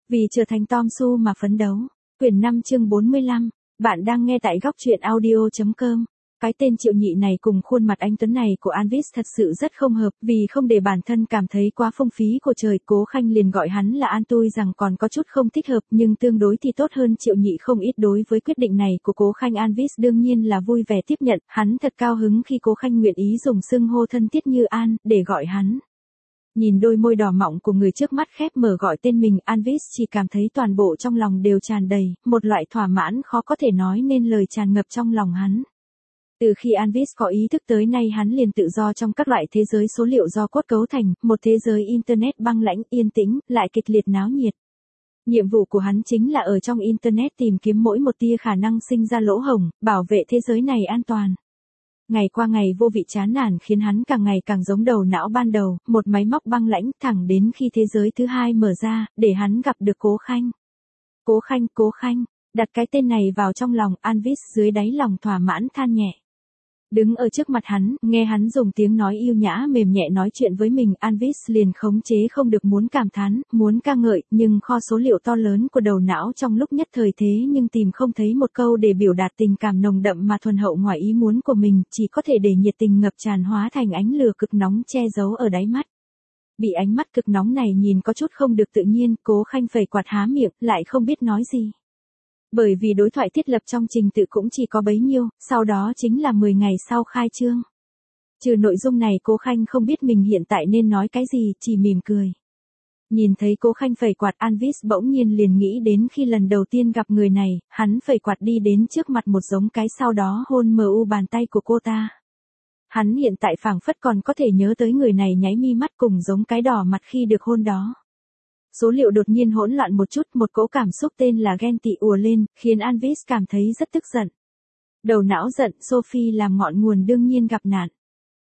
Vì trở thành Tom Su mà phấn đấu. Quyển 5 chương 45. Bạn đang nghe tại góc truyện audio.com. Cái tên Triệu Nhị này cùng khuôn mặt anh tuấn này của Anvis thật sự rất không hợp, vì không để bản thân cảm thấy quá phung phí của trời, Cố Khanh liền gọi hắn là An, tôi rằng còn có chút không thích hợp, nhưng tương đối thì tốt hơn Triệu Nhị không ít. Đối với quyết định này của Cố Khanh, Anvis đương nhiên là vui vẻ tiếp nhận, hắn thật cao hứng khi Cố Khanh nguyện ý dùng xưng hô thân thiết như An để gọi hắn. Nhìn đôi môi đỏ mọng của người trước mắt khép mở gọi tên mình, Anvis chỉ cảm thấy toàn bộ trong lòng đều tràn đầy, một loại thỏa mãn khó có thể nói nên lời tràn ngập trong lòng hắn. Từ khi Anvis có ý thức tới nay, hắn liền tự do trong các loại thế giới số liệu do cốt cấu thành, một thế giới Internet băng lãnh, yên tĩnh, lại kịch liệt náo nhiệt. Nhiệm vụ của hắn chính là ở trong Internet tìm kiếm mỗi một tia khả năng sinh ra lỗ hổng, bảo vệ thế giới này an toàn. Ngày qua ngày vô vị chán nản khiến hắn càng ngày càng giống đầu não ban đầu, một máy móc băng lãnh, thẳng đến khi thế giới thứ hai mở ra, để hắn gặp được Cố Khanh. Cố Khanh, đặt cái tên này vào trong lòng, Anvis dưới đáy lòng thỏa mãn than nhẹ. Đứng ở trước mặt hắn, nghe hắn dùng tiếng nói yêu nhã mềm nhẹ nói chuyện với mình, Anvis liền khống chế không được muốn cảm thán, muốn ca ngợi, nhưng kho số liệu to lớn của đầu não trong lúc nhất thời thế nhưng tìm không thấy một câu để biểu đạt tình cảm nồng đậm mà thuần hậu ngoài ý muốn của mình, chỉ có thể để nhiệt tình ngập tràn hóa thành ánh lửa cực nóng che giấu ở đáy mắt. Bị ánh mắt cực nóng này nhìn có chút không được tự nhiên, Cố Khanh phẩy quạt há miệng, lại không biết nói gì. Bởi vì đối thoại thiết lập trong trình tự cũng chỉ có bấy nhiêu, sau đó chính là 10 ngày sau khai trương. Trừ nội dung này, Cố Khanh không biết mình hiện tại nên nói cái gì, chỉ mỉm cười. Nhìn thấy Cố Khanh phẩy quạt, Anvis bỗng nhiên liền nghĩ đến khi lần đầu tiên gặp người này, hắn phẩy quạt đi đến trước mặt một giống cái, sau đó hôn mờ bàn tay của cô ta. Hắn hiện tại phảng phất còn có thể nhớ tới người này nháy mi mắt cùng giống cái đỏ mặt khi được hôn đó. Số liệu đột nhiên hỗn loạn một chút, một cỗ cảm xúc tên là ghen tị ùa lên, khiến Anvis cảm thấy rất tức giận. Đầu não giận, Sophie làm ngọn nguồn đương nhiên gặp nạn.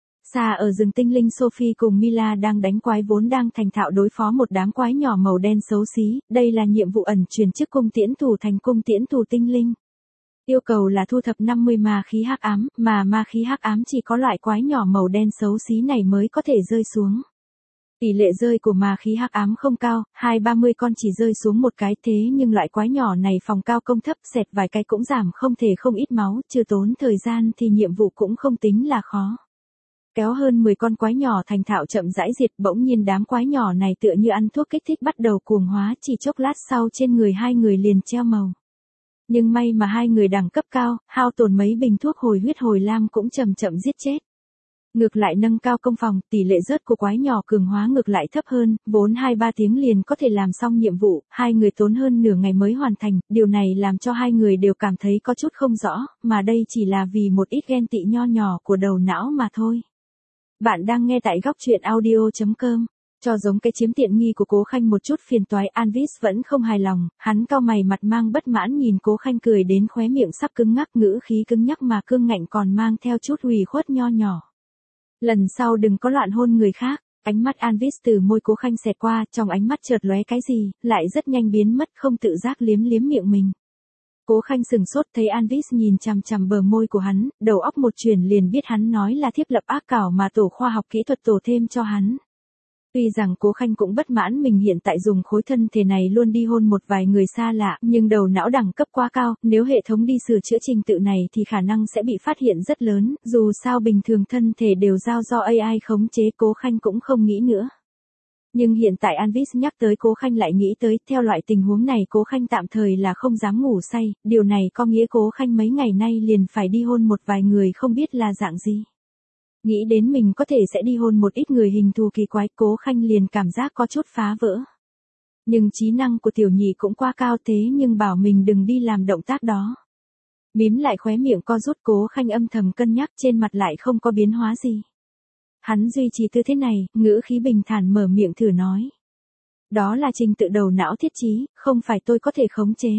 Xa ở rừng tinh linh, Sophie cùng Mila đang đánh quái, vốn đang thành thạo đối phó một đám quái nhỏ màu đen xấu xí, đây là nhiệm vụ ẩn truyền chức cung tiễn thủ thành cung tiễn thủ tinh linh. Yêu cầu là thu thập 50 ma khí hắc ám, mà ma khí hắc ám chỉ có loại quái nhỏ màu đen xấu xí này mới có thể rơi xuống. Tỷ lệ rơi của ma khí hắc ám không cao, 20-30 con chỉ rơi xuống một cái, thế nhưng loại quái nhỏ này phòng cao công thấp, xẹt vài cái cũng giảm không thể không ít máu, chưa tốn thời gian thì nhiệm vụ cũng không tính là khó. Kéo hơn 10 con quái nhỏ thành thạo chậm rãi diệt, bỗng nhiên đám quái nhỏ này tựa như ăn thuốc kích thích bắt đầu cuồng hóa, chỉ chốc lát sau trên người hai người liền treo màu. Nhưng may mà hai người đẳng cấp cao, hao tổn mấy bình thuốc hồi huyết hồi lam cũng chậm giết chết. Ngược lại nâng cao công phòng, tỷ lệ rớt của quái nhỏ cường hóa ngược lại thấp hơn, vốn 2-3 tiếng liền có thể làm xong nhiệm vụ, hai người tốn hơn nửa ngày mới hoàn thành, điều này làm cho hai người đều cảm thấy có chút không rõ, mà đây chỉ là vì một ít ghen tị nho nhỏ của đầu não mà thôi. Bạn đang nghe tại góc truyện audio.com. Cho giống cái chiếm tiện nghi của Cố Khanh một chút phiền toái, Anvis vẫn không hài lòng, hắn cau mày mặt mang bất mãn nhìn Cố Khanh cười đến khóe miệng sắp cứng ngắc, ngữ khí cứng nhắc mà cương ngạnh còn mang theo chút ủy khuất nho nhỏ. Lần sau đừng có loạn hôn người khác. Ánh mắt Anvis từ môi Cố Khanh xẹt qua, trong ánh mắt chợt lóe cái gì, lại rất nhanh biến mất, không tự giác liếm miệng mình. Cố Khanh sừng sốt thấy Anvis nhìn chằm chằm bờ môi của hắn, đầu óc một chuyển liền biết hắn nói là thiếp lập ác cảo mà tổ khoa học kỹ thuật tổ thêm cho hắn. Tuy rằng Cố Khanh cũng bất mãn mình hiện tại dùng khối thân thể này luôn đi hôn một vài người xa lạ, nhưng đầu não đẳng cấp quá cao, nếu hệ thống đi sửa chữa trình tự này thì khả năng sẽ bị phát hiện rất lớn, dù sao bình thường thân thể đều giao do AI khống chế, Cố Khanh cũng không nghĩ nữa. Nhưng hiện tại Anvis nhắc tới Cố Khanh lại nghĩ tới, theo loại tình huống này Cố Khanh tạm thời là không dám ngủ say, điều này có nghĩa Cố Khanh mấy ngày nay liền phải đi hôn một vài người không biết là dạng gì. Nghĩ đến mình có thể sẽ đi hôn một ít người hình thù kỳ quái, Cố Khanh liền cảm giác có chút phá vỡ. Nhưng trí năng của tiểu nhị cũng quá cao, thế nhưng bảo mình đừng đi làm động tác đó. Mím lại khóe miệng co rút, Cố Khanh âm thầm cân nhắc, trên mặt lại không có biến hóa gì. Hắn duy trì tư thế này, ngữ khí bình thản mở miệng thử nói. Đó là trình tự đầu não thiết trí, không phải tôi có thể khống chế.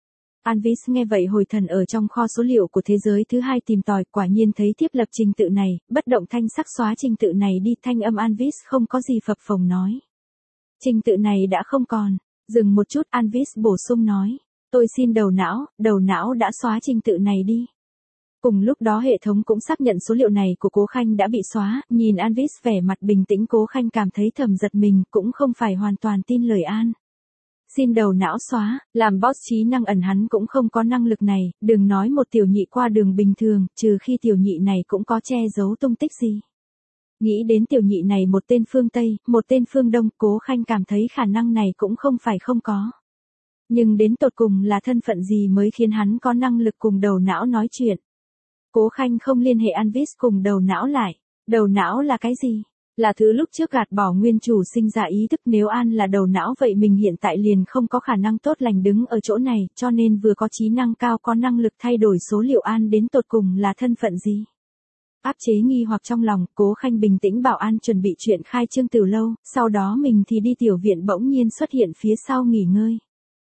Anvis nghe vậy hồi thần ở trong kho số liệu của thế giới thứ hai tìm tòi, quả nhiên thấy thiết lập trình tự này, bất động thanh sắc xóa trình tự này đi, thanh âm Anvis không có gì phập phồng nói. Trình tự này đã không còn, dừng một chút Anvis bổ sung nói. Tôi xin đầu não đã xóa trình tự này đi. Cùng lúc đó hệ thống cũng xác nhận số liệu này của Cố Khanh đã bị xóa, nhìn Anvis vẻ mặt bình tĩnh Cố Khanh cảm thấy thầm giật mình, cũng không phải hoàn toàn tin lời An. Xin đầu não xóa, làm boss trí năng ẩn hắn cũng không có năng lực này, đừng nói một tiểu nhị qua đường bình thường, trừ khi tiểu nhị này cũng có che giấu tung tích gì. Nghĩ đến tiểu nhị này một tên phương Tây, một tên phương Đông, Cố Khanh cảm thấy khả năng này cũng không phải không có. Nhưng đến tột cùng là thân phận gì mới khiến hắn có năng lực cùng đầu não nói chuyện. Cố Khanh không liên hệ Anvis cùng đầu não lại. Đầu não là cái gì? Là thứ lúc trước gạt bỏ nguyên chủ sinh ra ý thức, nếu An là đầu não vậy mình hiện tại liền không có khả năng tốt lành đứng ở chỗ này, cho nên vừa có trí năng cao có năng lực thay đổi số liệu An đến tột cùng là thân phận gì. Áp chế nghi hoặc trong lòng, Cố Khanh bình tĩnh bảo An chuẩn bị chuyện khai trương từ lâu, sau đó mình thì đi tiểu viện bỗng nhiên xuất hiện phía sau nghỉ ngơi.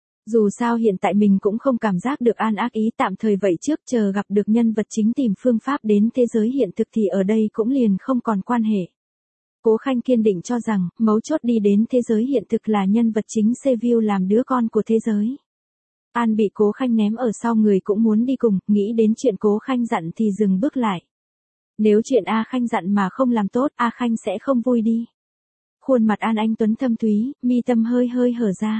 Dù sao hiện tại mình cũng không cảm giác được An ác ý, tạm thời vậy trước chờ gặp được nhân vật chính tìm phương pháp đến thế giới hiện thực thì ở đây cũng liền không còn quan hệ. Cố Khanh kiên định cho rằng, mấu chốt đi đến thế giới hiện thực là nhân vật chính Seville làm đứa con của thế giới. An bị Cố Khanh ném ở sau người cũng muốn đi cùng, nghĩ đến chuyện Cố Khanh dặn thì dừng bước lại. Nếu chuyện A Khanh dặn mà không làm tốt, A Khanh sẽ không vui đi. Khuôn mặt An anh tuấn thâm thúy, mi tâm hơi hơi hở ra.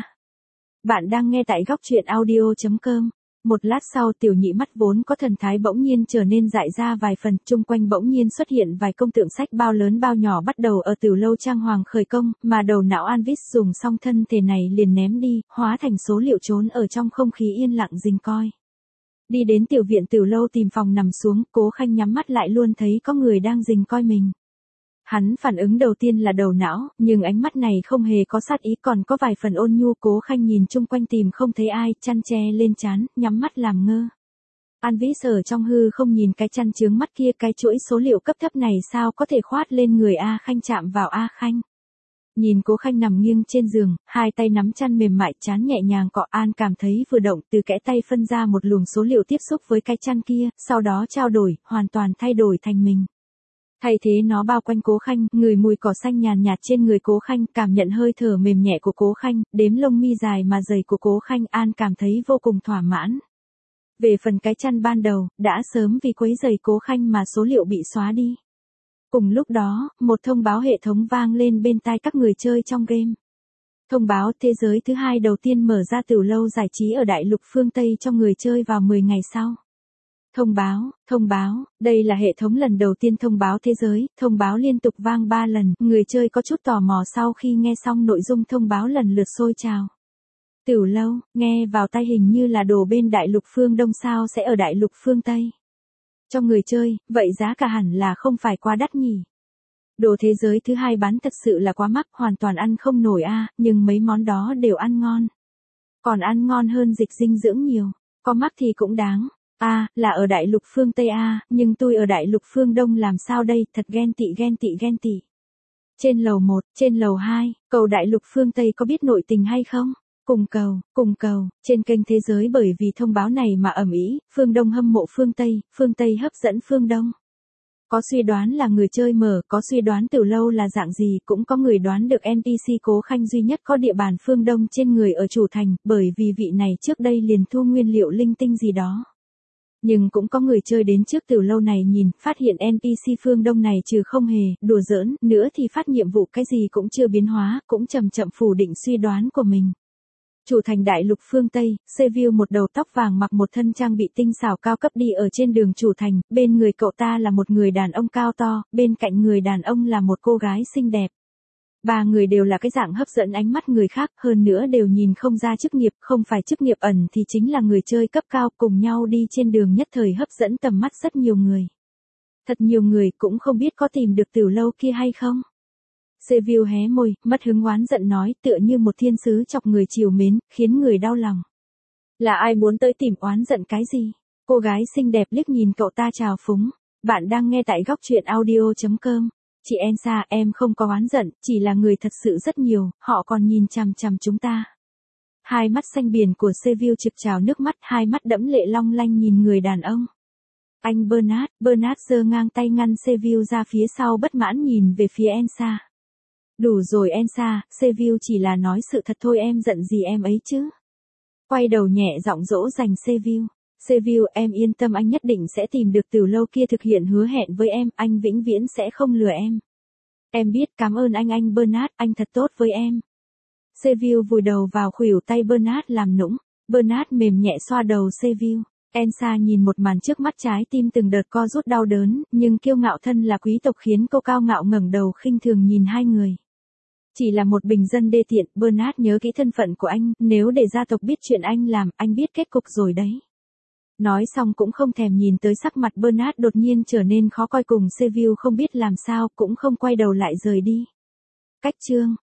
Bạn đang nghe tại góc truyện audio.com. Một lát sau tiểu nhị mắt vốn có thần thái bỗng nhiên trở nên dại ra vài phần, chung quanh bỗng nhiên xuất hiện vài công tượng sách bao lớn bao nhỏ bắt đầu ở Tử lâu trang hoàng khởi công, mà đầu não Anvis dùng xong thân thể này liền ném đi, hóa thành số liệu trốn ở trong không khí yên lặng rình coi. Đi đến tiểu viện Tử lâu tìm phòng nằm xuống, Cố Khanh nhắm mắt lại luôn thấy có người đang rình coi mình. Hắn phản ứng đầu tiên là đầu não, nhưng ánh mắt này không hề có sát ý, còn có vài phần ôn nhu. Cố Khanh nhìn chung quanh tìm không thấy ai, chăn che lên trán, nhắm mắt làm ngơ. Anvis ở trong hư không nhìn cái chăn chướng mắt kia, cái chuỗi số liệu cấp thấp này sao có thể khoát lên người A Khanh chạm vào A Khanh. Nhìn Cố Khanh nằm nghiêng trên giường, hai tay nắm chăn mềm mại, trán nhẹ nhàng cọ, An cảm thấy vừa động, từ kẽ tay phân ra một luồng số liệu tiếp xúc với cái chăn kia, sau đó trao đổi, hoàn toàn thay đổi thành mình. Thay thế nó bao quanh Cố Khanh, ngửi mùi cỏ xanh nhàn nhạt trên người Cố Khanh, cảm nhận hơi thở mềm nhẹ của Cố Khanh, đếm lông mi dài mà dày của Cố Khanh, An cảm thấy vô cùng thỏa mãn. Về phần cái chăn ban đầu, đã sớm vì quấy rầy Cố Khanh mà số liệu bị xóa đi. Cùng lúc đó, một thông báo hệ thống vang lên bên tai các người chơi trong game. Thông báo thế giới thứ 2 đầu tiên mở ra Tử lâu giải trí ở đại lục phương Tây cho người chơi vào 10 ngày sau. Thông báo, đây là hệ thống lần đầu tiên thông báo thế giới, thông báo liên tục vang 3 lần, người chơi có chút tò mò sau khi nghe xong nội dung thông báo lần lượt sôi trào. Tử lâu, nghe vào tai hình như là đồ bên đại lục phương Đông sao sẽ ở đại lục phương Tây. Cho người chơi, vậy giá cả hẳn là không phải quá đắt nhỉ. Đồ thế giới thứ 2 bán thật sự là quá mắc, hoàn toàn ăn không nổi a, nhưng mấy món đó đều ăn ngon. Còn ăn ngon hơn dịch dinh dưỡng nhiều, có mắc thì cũng đáng. Là ở đại lục phương Tây nhưng tôi ở đại lục phương Đông làm sao đây, thật ghen tị. Trên lầu 1, trên lầu 2, cầu đại lục phương Tây có biết nội tình hay không? Cùng cầu, trên kênh thế giới bởi vì thông báo này mà ầm ĩ, phương Đông hâm mộ phương Tây hấp dẫn phương Đông. Có suy đoán là người chơi mở, có suy đoán Tử lâu là dạng gì, cũng có người đoán được NPC Cố Khanh duy nhất có địa bàn phương Đông trên người ở chủ thành, bởi vì vị này trước đây liền thu nguyên liệu linh tinh gì đó. Nhưng cũng có người chơi đến trước Tử lâu này nhìn, phát hiện NPC phương Đông này trừ không hề đùa giỡn nữa thì phát nhiệm vụ cái gì cũng chưa biến hóa, cũng chậm phủ định suy đoán của mình. Chủ thành đại lục phương Tây, Seville một đầu tóc vàng mặc một thân trang bị tinh xảo cao cấp đi ở trên đường chủ thành, bên người cậu ta là một người đàn ông cao to, bên cạnh người đàn ông là một cô gái xinh đẹp. Ba người đều là cái dạng hấp dẫn ánh mắt người khác, hơn nữa đều nhìn không ra chức nghiệp, không phải chức nghiệp ẩn thì chính là người chơi cấp cao, cùng nhau đi trên đường nhất thời hấp dẫn tầm mắt rất nhiều người. Thật nhiều người cũng không biết có tìm được Tử lâu kia hay không. Seville hé môi, mất hứng oán giận nói, tựa như một thiên sứ chọc người trìu mến, khiến người đau lòng. Là ai muốn tới tìm oán giận cái gì? Cô gái xinh đẹp liếc nhìn cậu ta trào phúng. Bạn đang nghe tại góc truyện audio.com. Chị Elsa, em không có oán giận, chỉ là người thật sự rất nhiều, họ còn nhìn chằm chằm chúng ta. Hai mắt xanh biển của Seville trực trào nước mắt, hai mắt đẫm lệ long lanh nhìn người đàn ông. Anh Bernard giơ ngang tay ngăn Seville ra phía sau, bất mãn nhìn về phía Elsa. Đủ rồi Elsa, Seville chỉ là nói sự thật thôi, em giận gì em ấy chứ. Quay đầu nhẹ giọng dỗ dành Seville. Seville, em yên tâm, anh nhất định sẽ tìm được Tử lâu kia, thực hiện hứa hẹn với em, anh vĩnh viễn sẽ không lừa em. Em biết, cảm ơn anh Bernard, anh thật tốt với em. Seville vùi đầu vào khuỷu tay Bernard làm nũng. Bernard mềm nhẹ xoa đầu Seville. Elsa nhìn một màn trước mắt, trái tim từng đợt co rút đau đớn, nhưng kiêu ngạo thân là quý tộc khiến cô cao ngạo ngẩng đầu khinh thường nhìn hai người. Chỉ là một bình dân đê tiện, Bernard nhớ kỹ thân phận của anh, nếu để gia tộc biết chuyện anh làm, anh biết kết cục rồi đấy. Nói xong cũng không thèm nhìn tới sắc mặt Bernard đột nhiên trở nên khó coi cùng Seville không biết làm sao, cũng không quay đầu lại rời đi. Cách chương